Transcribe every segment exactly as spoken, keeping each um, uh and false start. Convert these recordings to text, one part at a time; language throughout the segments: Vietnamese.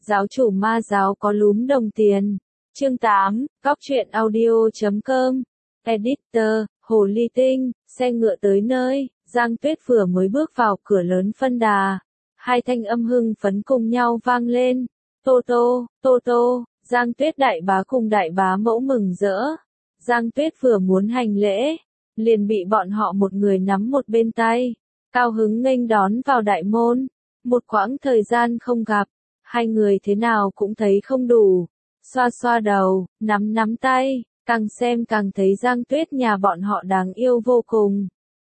Giáo chủ ma giáo có lúm đồng tiền. Chương tám, Góc truyện audio chấm com. Editor, Hồ Ly Tinh, xe ngựa tới nơi, Giang Tuyết vừa mới bước vào cửa lớn phân đà. Hai thanh âm hưng phấn cùng nhau vang lên. Tô tô, tô tô, Giang Tuyết đại bá cùng đại bá mẫu mừng rỡ. Giang Tuyết vừa muốn hành lễ, liền bị bọn họ một người nắm một bên tay, cao hứng nghênh đón vào đại môn. Một quãng thời gian không gặp, hai người thế nào cũng thấy không đủ. Xoa xoa đầu, nắm nắm tay, càng xem càng thấy Giang Tuyết nhà bọn họ đáng yêu vô cùng.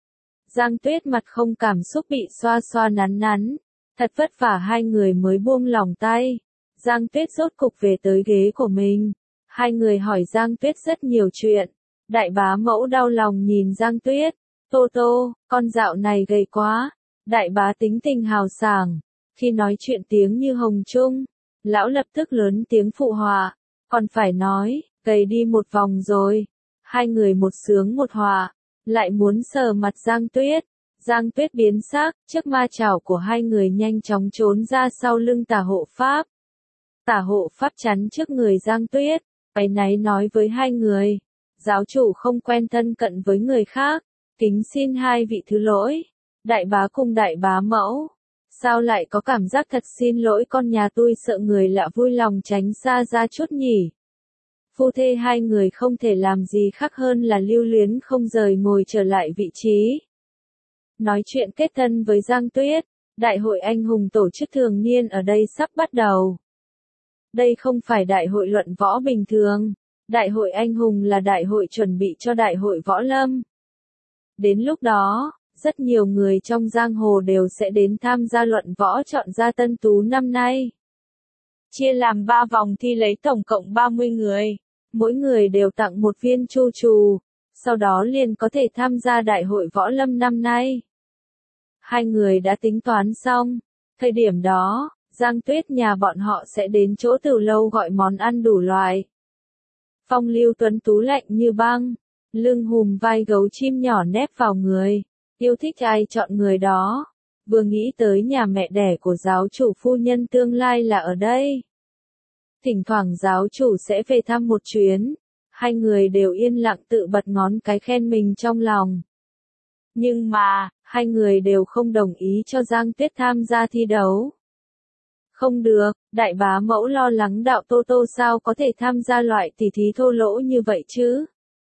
Giang Tuyết mặt không cảm xúc bị xoa xoa nắn nắn, thật vất vả hai người mới buông lỏng tay. Giang Tuyết rốt cục về tới ghế của mình. Hai người hỏi Giang Tuyết rất nhiều chuyện. Đại bá mẫu đau lòng nhìn Giang Tuyết. Tô tô, con dạo này gầy quá. Đại bá tính tình hào sảng, khi nói chuyện tiếng như hồng trung. Lão lập tức lớn tiếng phụ họa. Còn phải nói, gầy đi một vòng rồi. Hai người một sướng một họa, lại muốn sờ mặt Giang Tuyết. Giang Tuyết biến sắc, trước ma chảo của hai người nhanh chóng trốn ra sau lưng tả hộ pháp. Tả hộ pháp chắn trước người Giang Tuyết, áy náy nói với hai người. Giáo chủ không quen thân cận với người khác, kính xin hai vị thứ lỗi. Đại bá cùng đại bá mẫu, sao lại có cảm giác thật xin lỗi con nhà tôi, sợ người lạ vui lòng tránh xa ra chút nhỉ. Phu thê hai người không thể làm gì khác hơn là lưu luyến không rời ngồi trở lại vị trí. Nói chuyện kết thân với Giang Tuyết, đại hội anh hùng tổ chức thường niên ở đây sắp bắt đầu. Đây không phải đại hội luận võ bình thường, đại hội anh hùng là đại hội chuẩn bị cho đại hội võ lâm. Đến lúc đó, rất nhiều người trong giang hồ đều sẽ đến tham gia luận võ chọn ra tân tú năm nay. Chia làm ba vòng thi lấy tổng cộng ba mươi người, mỗi người đều tặng một viên chu trù, sau đó liền có thể tham gia đại hội võ lâm năm nay. Hai người đã tính toán xong, thời điểm đó, Giang Tuyết nhà bọn họ sẽ đến chỗ từ lâu gọi món ăn đủ loại. Phong lưu tuấn tú lạnh như băng, lưng hùm vai gấu chim nhỏ nép vào người, yêu thích ai chọn người đó. Vừa nghĩ tới nhà mẹ đẻ của giáo chủ phu nhân tương lai là ở đây. Thỉnh thoảng giáo chủ sẽ về thăm một chuyến, hai người đều yên lặng tự bật ngón cái khen mình trong lòng. Nhưng mà, hai người đều không đồng ý cho Giang Tuyết tham gia thi đấu. Không được, đại bá mẫu lo lắng đạo Tô Tô sao có thể tham gia loại tỷ thí thô lỗ như vậy chứ.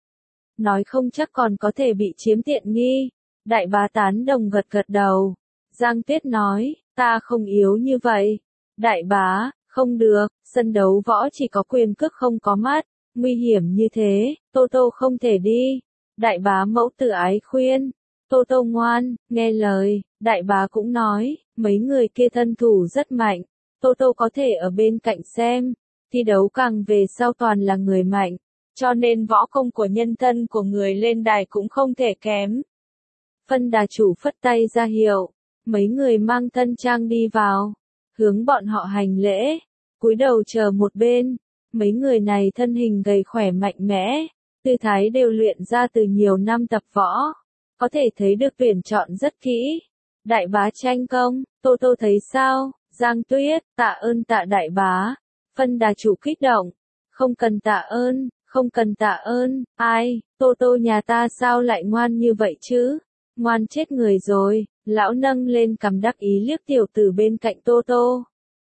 Nói không chắc còn có thể bị chiếm tiện nghi. Đại bá tán đồng gật gật đầu. Giang Tuyết nói, ta không yếu như vậy. Đại bá, không được, sân đấu võ chỉ có quyền cước không có mắt, nguy hiểm như thế, Tô Tô không thể đi. Đại bá mẫu tự ái khuyên. Tô Tô ngoan, nghe lời. Đại bá cũng nói, mấy người kia thân thủ rất mạnh. Tô Tô có thể ở bên cạnh xem, thi đấu càng về sau toàn là người mạnh, cho nên võ công của nhân thân của người lên đài cũng không thể kém. Phân đà chủ phất tay ra hiệu, mấy người mang thân trang đi vào, hướng bọn họ hành lễ, cúi đầu chờ một bên. Mấy người này thân hình gầy khỏe mạnh mẽ, tư thái đều luyện ra từ nhiều năm tập võ, có thể thấy được tuyển chọn rất kỹ. Đại bá tranh công, Tô Tô thấy sao? Giang Tuyết, tạ ơn tạ đại bá. Phân đà chủ kích động. Không cần tạ ơn, không cần tạ ơn. Ai, Tô Tô nhà ta sao lại ngoan như vậy chứ? Ngoan chết người rồi. Lão nâng lên cằm đắc ý liếc tiểu tử bên cạnh Tô Tô.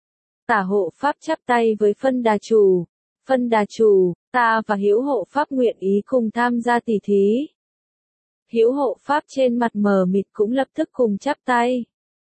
Tả hộ pháp chắp tay với phân đà chủ. Phân đà chủ, ta và Hữu hộ pháp nguyện ý cùng tham gia tỷ thí. Hữu hộ pháp trên mặt mờ mịt cũng lập tức cùng chắp tay.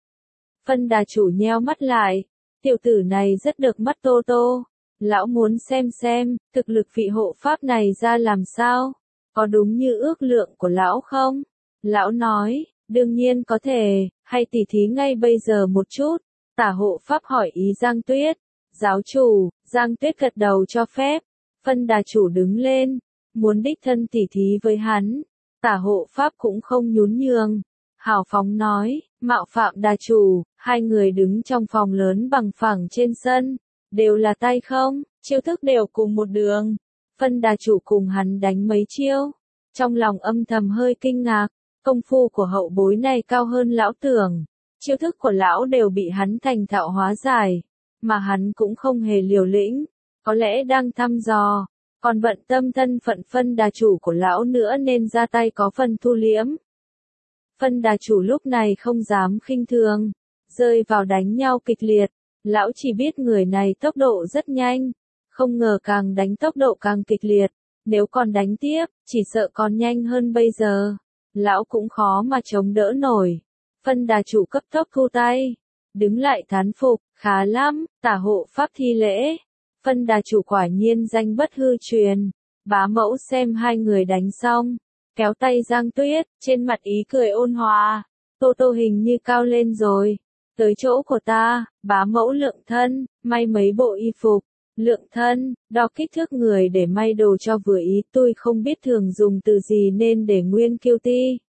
Phân đà chủ nheo mắt lại, tiểu tử này rất được mắt Tô Tô. Lão muốn xem xem, thực lực vị hộ pháp này ra làm sao, có đúng như ước lượng của lão không? Lão nói, đương nhiên có thể, hay tỉ thí ngay bây giờ một chút. Tả hộ pháp hỏi ý Giang Tuyết. Giáo chủ, Giang Tuyết gật đầu cho phép. Phân đà chủ đứng lên, muốn đích thân tỉ thí với hắn. Tả hộ pháp cũng không nhún nhường, hào phóng nói, mạo phạm đà chủ. Hai người đứng trong phòng lớn bằng phẳng trên sân, đều là tay không, chiêu thức đều cùng một đường. Phân đà chủ cùng hắn đánh mấy chiêu, trong lòng âm thầm hơi kinh ngạc, công phu của hậu bối này cao hơn lão tưởng, chiêu thức của lão đều bị hắn thành thạo hóa giải. mà hắn cũng không hề liều lĩnh, có lẽ đang thăm dò, còn bận tâm thân phận phân đà chủ của lão nữa nên ra tay có phần thu liễm. Phân đà chủ lúc này không dám khinh thường, rơi vào đánh nhau kịch liệt, lão chỉ biết người này tốc độ rất nhanh, không ngờ càng đánh tốc độ càng kịch liệt, nếu còn đánh tiếp, chỉ sợ còn nhanh hơn bây giờ, lão cũng khó mà chống đỡ nổi. Phân đà chủ cấp tốc thu tay, đứng lại thán phục, khá lắm, tả hộ pháp thi lễ. Phân đà chủ quả nhiên danh bất hư truyền. Bá mẫu xem hai người đánh xong, kéo tay Giang Tuyết, trên mặt ý cười ôn hòa. Tô Tô hình như cao lên rồi. Tới chỗ của ta, bá mẫu lượng thân, may mấy bộ y phục. Lượng thân, đo kích thước người để may đồ cho vừa ý, tôi không biết thường dùng từ gì nên để nguyên kiêu ti.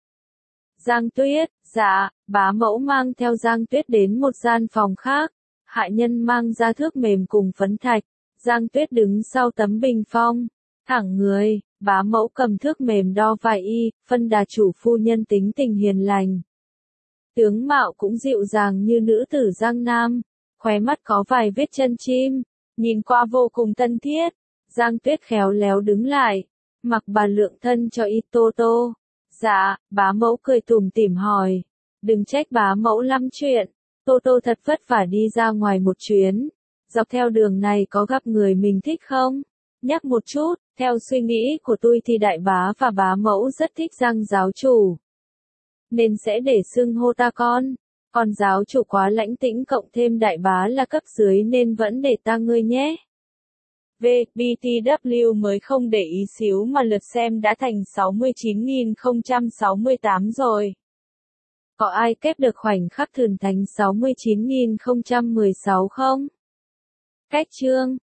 Giang Tuyết, dạ, bá mẫu mang theo Giang Tuyết đến một gian phòng khác. Hạ nhân mang ra thước mềm cùng phấn thạch. Giang Tuyết đứng sau tấm bình phong, thẳng người, bá mẫu cầm thước mềm đo vài y, phân đà chủ phu nhân tính tình hiền lành. Tướng mạo cũng dịu dàng như nữ tử Giang Nam, khóe mắt có vài vết chân chim, nhìn qua vô cùng thân thiết. Giang Tuyết khéo léo đứng lại, mặc bà lượng thân cho y Tô Tô. Dạ, bá mẫu cười tủm tỉm hỏi, đừng trách bá mẫu lắm chuyện, Tô Tô thật vất vả đi ra ngoài một chuyến. Dọc theo đường này có gặp người mình thích không? Nhắc một chút, theo suy nghĩ của tôi thì đại bá và bá mẫu rất thích Giang giáo chủ. Nên sẽ để xưng hô ta con. Còn giáo chủ quá lãnh tĩnh cộng thêm đại bá là cấp dưới nên vẫn để ta ngươi nhé. V, B T W mới không để ý xíu mà lượt xem đã thành sáu mươi chín nghìn không trăm sáu mươi tám rồi. Có ai kép được khoảnh khắc thần thánh sáu mươi chín nghìn không trăm mười sáu không? Cách chương